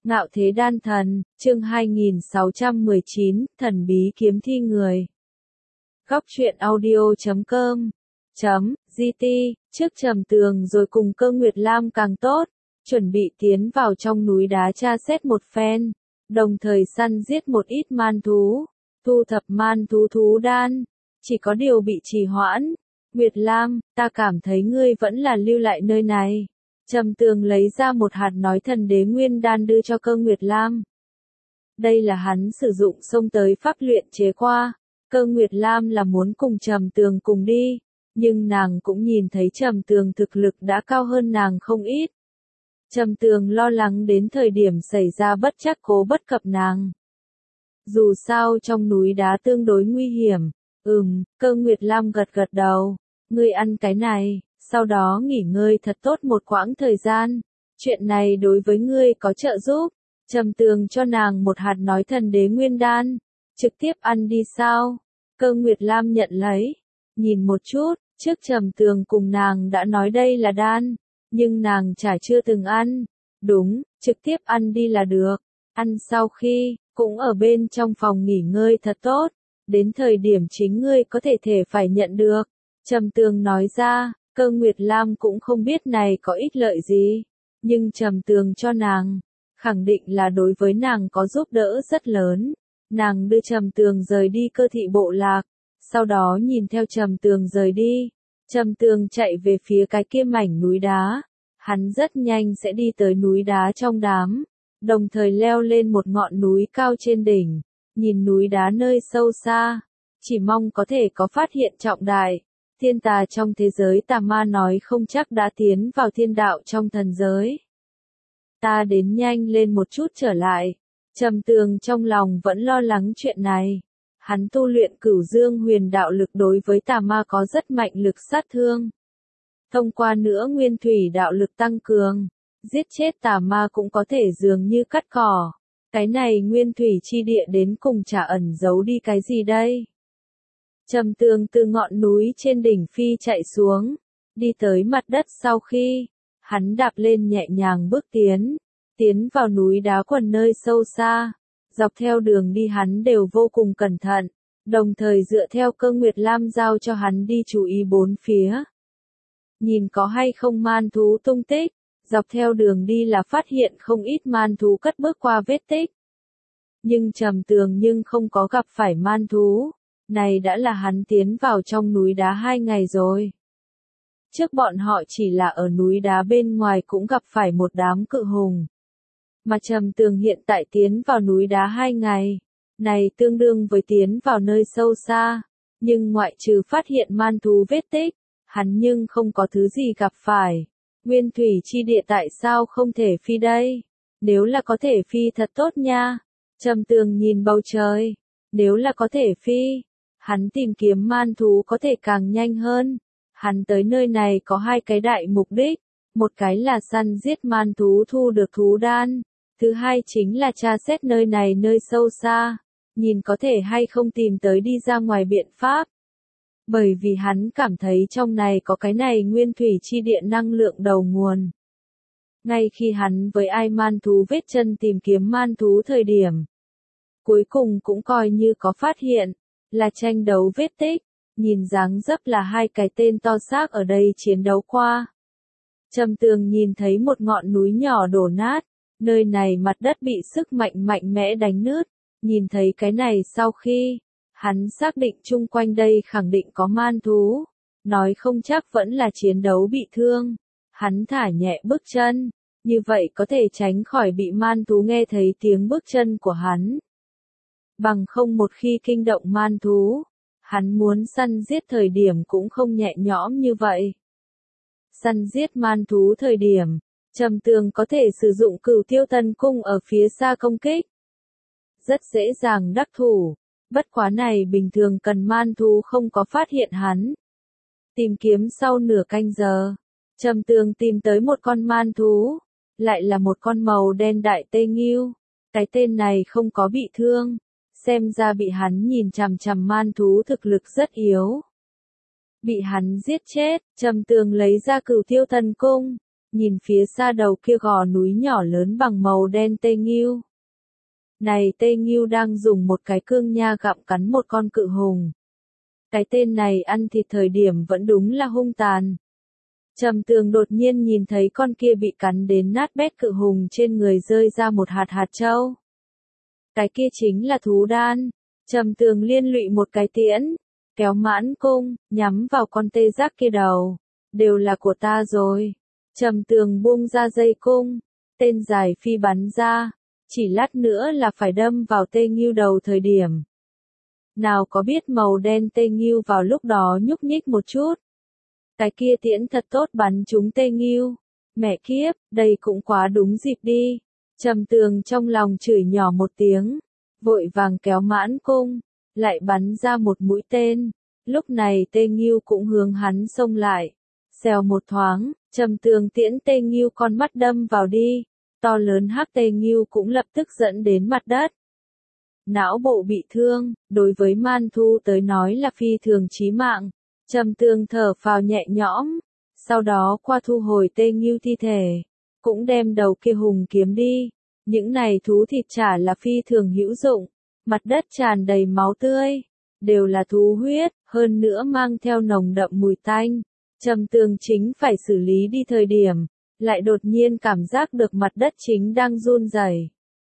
Ngạo thế đan thần, chương 2619, thần bí kiếm thi người. Góc truyện audio.com .gt, trước Trầm Tường rồi cùng Cơ Nguyệt Lam càng tốt, chuẩn bị tiến vào trong núi đá tra xét một phen, đồng thời săn giết một ít man thú, thu thập man thú thú đan, chỉ có điều bị trì hoãn. Nguyệt Lam, ta cảm thấy ngươi vẫn là lưu lại nơi này. Trầm Tường lấy ra một hạt nói thần đế nguyên đan đưa cho Cơ Nguyệt Lam. Đây là hắn sử dụng xông tới pháp luyện chế qua. Cơ Nguyệt Lam là muốn cùng Trầm Tường cùng đi, nhưng nàng cũng nhìn thấy Trầm Tường thực lực đã cao hơn nàng không ít. Trầm Tường lo lắng đến thời điểm xảy ra bất trắc cố bất cập nàng. Dù sao trong núi đá tương đối nguy hiểm. Cơ Nguyệt Lam gật gật đầu. Ngươi ăn cái này, sau đó nghỉ ngơi thật tốt một quãng thời gian. Chuyện này đối với ngươi có trợ giúp. Trầm Tường cho nàng một hạt nói thần đế nguyên đan. Trực tiếp ăn đi sao? Cơ Nguyệt Lam nhận lấy. Nhìn một chút, trước Trầm Tường cùng nàng đã nói đây là đan. Nhưng nàng chả chưa từng ăn. Đúng, trực tiếp ăn đi là được. Ăn sau khi, cũng ở bên trong phòng nghỉ ngơi thật tốt. Đến thời điểm chính ngươi có thể phải nhận được. Trầm Tường nói ra, Cơ Nguyệt Lam cũng không biết này có ích lợi gì. Nhưng Trầm Tường cho nàng, khẳng định là đối với nàng có giúp đỡ rất lớn. Nàng đưa Trầm Tường rời đi Cơ thị bộ lạc, sau đó nhìn theo Trầm Tường rời đi. Trầm Tường chạy về phía cái kia mảnh núi đá. Hắn rất nhanh sẽ đi tới núi đá trong đám, đồng thời leo lên một ngọn núi cao trên đỉnh, nhìn núi đá nơi sâu xa, chỉ mong có thể có phát hiện trọng đại. Thiên tà trong thế giới tà ma nói không chắc đã tiến vào thiên đạo trong thần giới. Ta đến nhanh lên một chút trở lại. Trầm Tường trong lòng vẫn lo lắng chuyện này. Hắn tu luyện Cửu Dương huyền đạo lực đối với tà ma có rất mạnh lực sát thương. Thông qua nữa nguyên thủy đạo lực tăng cường, giết chết tà ma cũng có thể dường như cắt cỏ. Cái này nguyên thủy chi địa đến cùng chả ẩn giấu đi cái gì đây? Trầm Tường từ ngọn núi trên đỉnh phi chạy xuống, đi tới mặt đất sau khi, hắn đạp lên nhẹ nhàng bước tiến vào núi đá quần nơi sâu xa. Dọc theo đường đi hắn đều vô cùng cẩn thận, đồng thời dựa theo Cơ Nguyệt Lam giao cho hắn đi chú ý bốn phía. Nhìn có hay không man thú tung tích, dọc theo đường đi là phát hiện không ít man thú cất bước qua vết tích. Nhưng Trầm Tường không có gặp phải man thú, này đã là hắn tiến vào trong núi đá 2 ngày rồi. Trước bọn họ chỉ là ở núi đá bên ngoài cũng gặp phải một đám cự hùng. Mà Trầm Tường hiện tại tiến vào núi đá 2 ngày, này tương đương với tiến vào nơi sâu xa, nhưng ngoại trừ phát hiện man thú vết tích, hắn không có thứ gì gặp phải. Nguyên thủy chi địa tại sao không thể phi đây? Nếu là có thể phi thật tốt nha. Trầm Tường nhìn bầu trời, nếu là có thể phi, hắn tìm kiếm man thú có thể càng nhanh hơn. Hắn tới nơi này có 2 cái đại mục đích, một cái là săn giết man thú thu được thú đan, thứ hai chính là tra xét nơi này nơi sâu xa, nhìn có thể hay không tìm tới đi ra ngoài biện pháp. Bởi vì hắn cảm thấy trong này có cái này nguyên thủy chi địa năng lượng đầu nguồn. Ngay khi hắn với ai man thú vết chân tìm kiếm man thú thời điểm, cuối cùng cũng coi như có phát hiện, là tranh đấu vết tích, nhìn dáng dấp là 2 cái tên to xác ở đây chiến đấu qua. Trầm Tường nhìn thấy một ngọn núi nhỏ đổ nát, nơi này mặt đất bị sức mạnh mạnh mẽ đánh nứt, nhìn thấy cái này sau khi, hắn xác định chung quanh đây khẳng định có man thú, nói không chắc vẫn là chiến đấu bị thương. Hắn thả nhẹ bước chân, như vậy có thể tránh khỏi bị man thú nghe thấy tiếng bước chân của hắn. Bằng không một khi kinh động man thú, hắn muốn săn giết thời điểm cũng không nhẹ nhõm như vậy. Săn giết man thú thời điểm, Trầm Tường có thể sử dụng Cửu Tiêu Thần Cung ở phía xa công kích. Rất dễ dàng đắc thủ, bất quá này bình thường cần man thú không có phát hiện hắn. Tìm kiếm sau nửa canh giờ, Trầm Tường tìm tới một con man thú, lại là một con màu đen đại tê ngưu. Cái tên này không có bị thương, xem ra bị hắn nhìn chằm chằm man thú thực lực rất yếu. Bị hắn giết chết, Trầm Tường lấy ra Cửu Tiêu Thần Cung, nhìn phía xa đầu kia gò núi nhỏ lớn bằng màu đen tê nghiêu. Này tê nghiêu đang dùng một cái cương nha gặm cắn một con cự hùng. Cái tên này ăn thịt thời điểm vẫn đúng là hung tàn. Trầm Tường đột nhiên nhìn thấy con kia bị cắn đến nát bét cự hùng trên người rơi ra một hạt hạt châu. Cái kia chính là thú đan. Trầm Tường liên lụy một cái tiễn, kéo mãn cung, nhắm vào con tê giác kia đầu. Đều là của ta rồi. Trầm Tường buông ra dây cung, tên dài phi bắn ra, chỉ lát nữa là phải đâm vào tê nghiêu đầu thời điểm. Nào có biết màu đen tê nghiêu vào lúc đó nhúc nhích một chút. Cái kia tiễn thật tốt bắn trúng tê nghiêu. Mẹ kiếp, đây cũng quá đúng dịp đi. Trầm Tường trong lòng chửi nhỏ một tiếng, vội vàng kéo mãn cung, lại bắn ra một mũi tên. Lúc này tê nghiêu cũng hướng hắn xông lại. Xèo một thoáng, Trầm Tường tiễn tê nghiêu con mắt đâm vào đi. To lớn hắc tê nghiêu cũng lập tức dẫn đến mặt đất. Não bộ bị thương, đối với man thu tới nói là phi thường chí mạng. Trầm Tường thở phào nhẹ nhõm, sau đó qua thu hồi tê nghiêu thi thể, cũng đem đầu kia hùng kiếm đi. Những này thú thịt chả là phi thường hữu dụng, mặt đất tràn đầy máu tươi, đều là thú huyết, hơn nữa mang theo nồng đậm mùi tanh. Trầm Tường chính phải xử lý đi thời điểm, lại đột nhiên cảm giác được mặt đất chính đang run rẩy.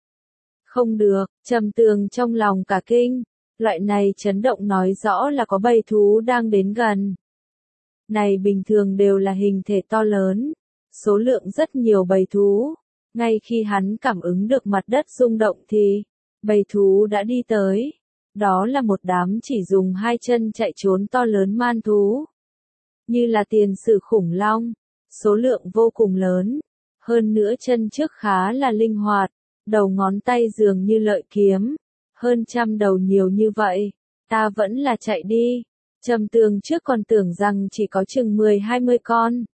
Không được, Trầm Tường trong lòng cả kinh, loại này chấn động nói rõ là có bầy thú đang đến gần. Này bình thường đều là hình thể to lớn, số lượng rất nhiều bầy thú. Ngay khi hắn cảm ứng được mặt đất rung động thì, bầy thú đã đi tới. Đó là một đám chỉ dùng hai chân chạy trốn to lớn man thú. Như là tiền sử khủng long, số lượng vô cùng lớn. Hơn nữa chân trước khá là linh hoạt, đầu ngón tay dường như lợi kiếm. Hơn 100 đầu nhiều như vậy, ta vẫn là chạy đi. Trầm Tường trước còn tưởng rằng chỉ có chừng 10-20 con.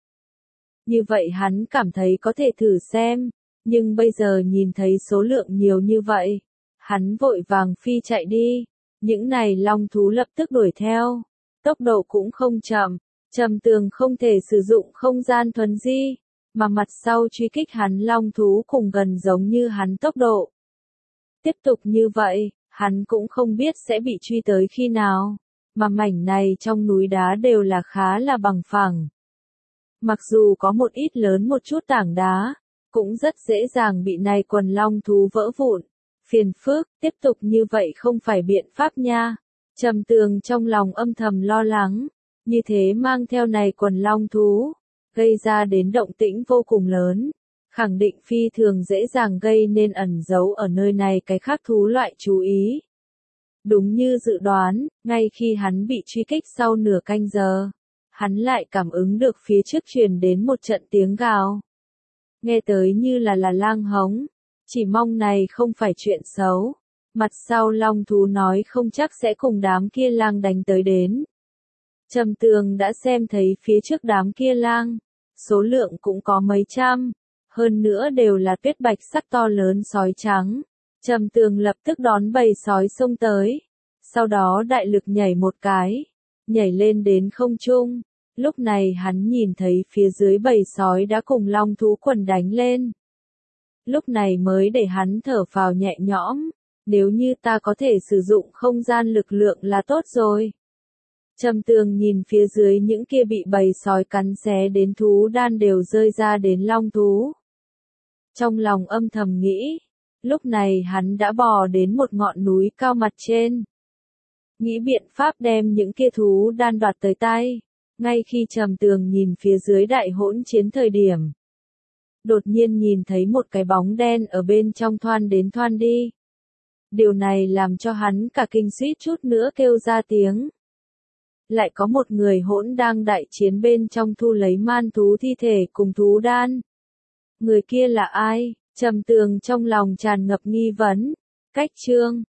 Như vậy hắn cảm thấy có thể thử xem, nhưng bây giờ nhìn thấy số lượng nhiều như vậy, hắn vội vàng phi chạy đi. Những này long thú lập tức đuổi theo, tốc độ cũng không chậm. Trầm Tường không thể sử dụng không gian thuần di, mà mặt sau truy kích hắn long thú cùng gần giống như hắn tốc độ. Tiếp tục như vậy, hắn cũng không biết sẽ bị truy tới khi nào, mà mảnh này trong núi đá đều là khá là bằng phẳng. Mặc dù có một ít lớn một chút tảng đá, cũng rất dễ dàng bị này quần long thú vỡ vụn. Phiền phức, tiếp tục như vậy không phải biện pháp nha. Trầm Tường trong lòng âm thầm lo lắng, như thế mang theo này quần long thú, gây ra đến động tĩnh vô cùng lớn. Khẳng định phi thường dễ dàng gây nên ẩn giấu ở nơi này cái khác thú loại chú ý. Đúng như dự đoán, ngay khi hắn bị truy kích sau nửa canh giờ, hắn lại cảm ứng được phía trước truyền đến một trận tiếng gào. Nghe tới như là lang hống, chỉ mong này không phải chuyện xấu. Mặt sau long thú nói không chắc sẽ cùng đám kia lang đánh tới đến. Trầm Tường đã xem thấy phía trước đám kia lang, số lượng cũng có mấy trăm. Hơn nữa đều là tuyết bạch sắc to lớn sói trắng. Trầm Tường lập tức đón bầy sói xông tới. Sau đó đại lực nhảy một cái, nhảy lên đến không trung. Lúc này hắn nhìn thấy phía dưới bầy sói đã cùng long thú quần đánh lên. Lúc này mới để hắn thở phào nhẹ nhõm. Nếu như ta có thể sử dụng không gian lực lượng là tốt rồi. Trầm Tường nhìn phía dưới những kia bị bầy sói cắn xé đến thú đan đều rơi ra đến long thú. Trong lòng âm thầm nghĩ, lúc này hắn đã bò đến một ngọn núi cao mặt trên. Nghĩ biện pháp đem những kia thú đan đoạt tới tay, ngay khi Trầm Tường nhìn phía dưới đại hỗn chiến thời điểm. Đột nhiên nhìn thấy một cái bóng đen ở bên trong thoăn đến thoăn đi. Điều này làm cho hắn cả kinh suýt chút nữa kêu ra tiếng. Lại có một người hỗn đang đại chiến bên trong thu lấy man thú thi thể cùng thú đan. Người kia là ai? Trầm Tường trong lòng tràn ngập nghi vấn. Cách chương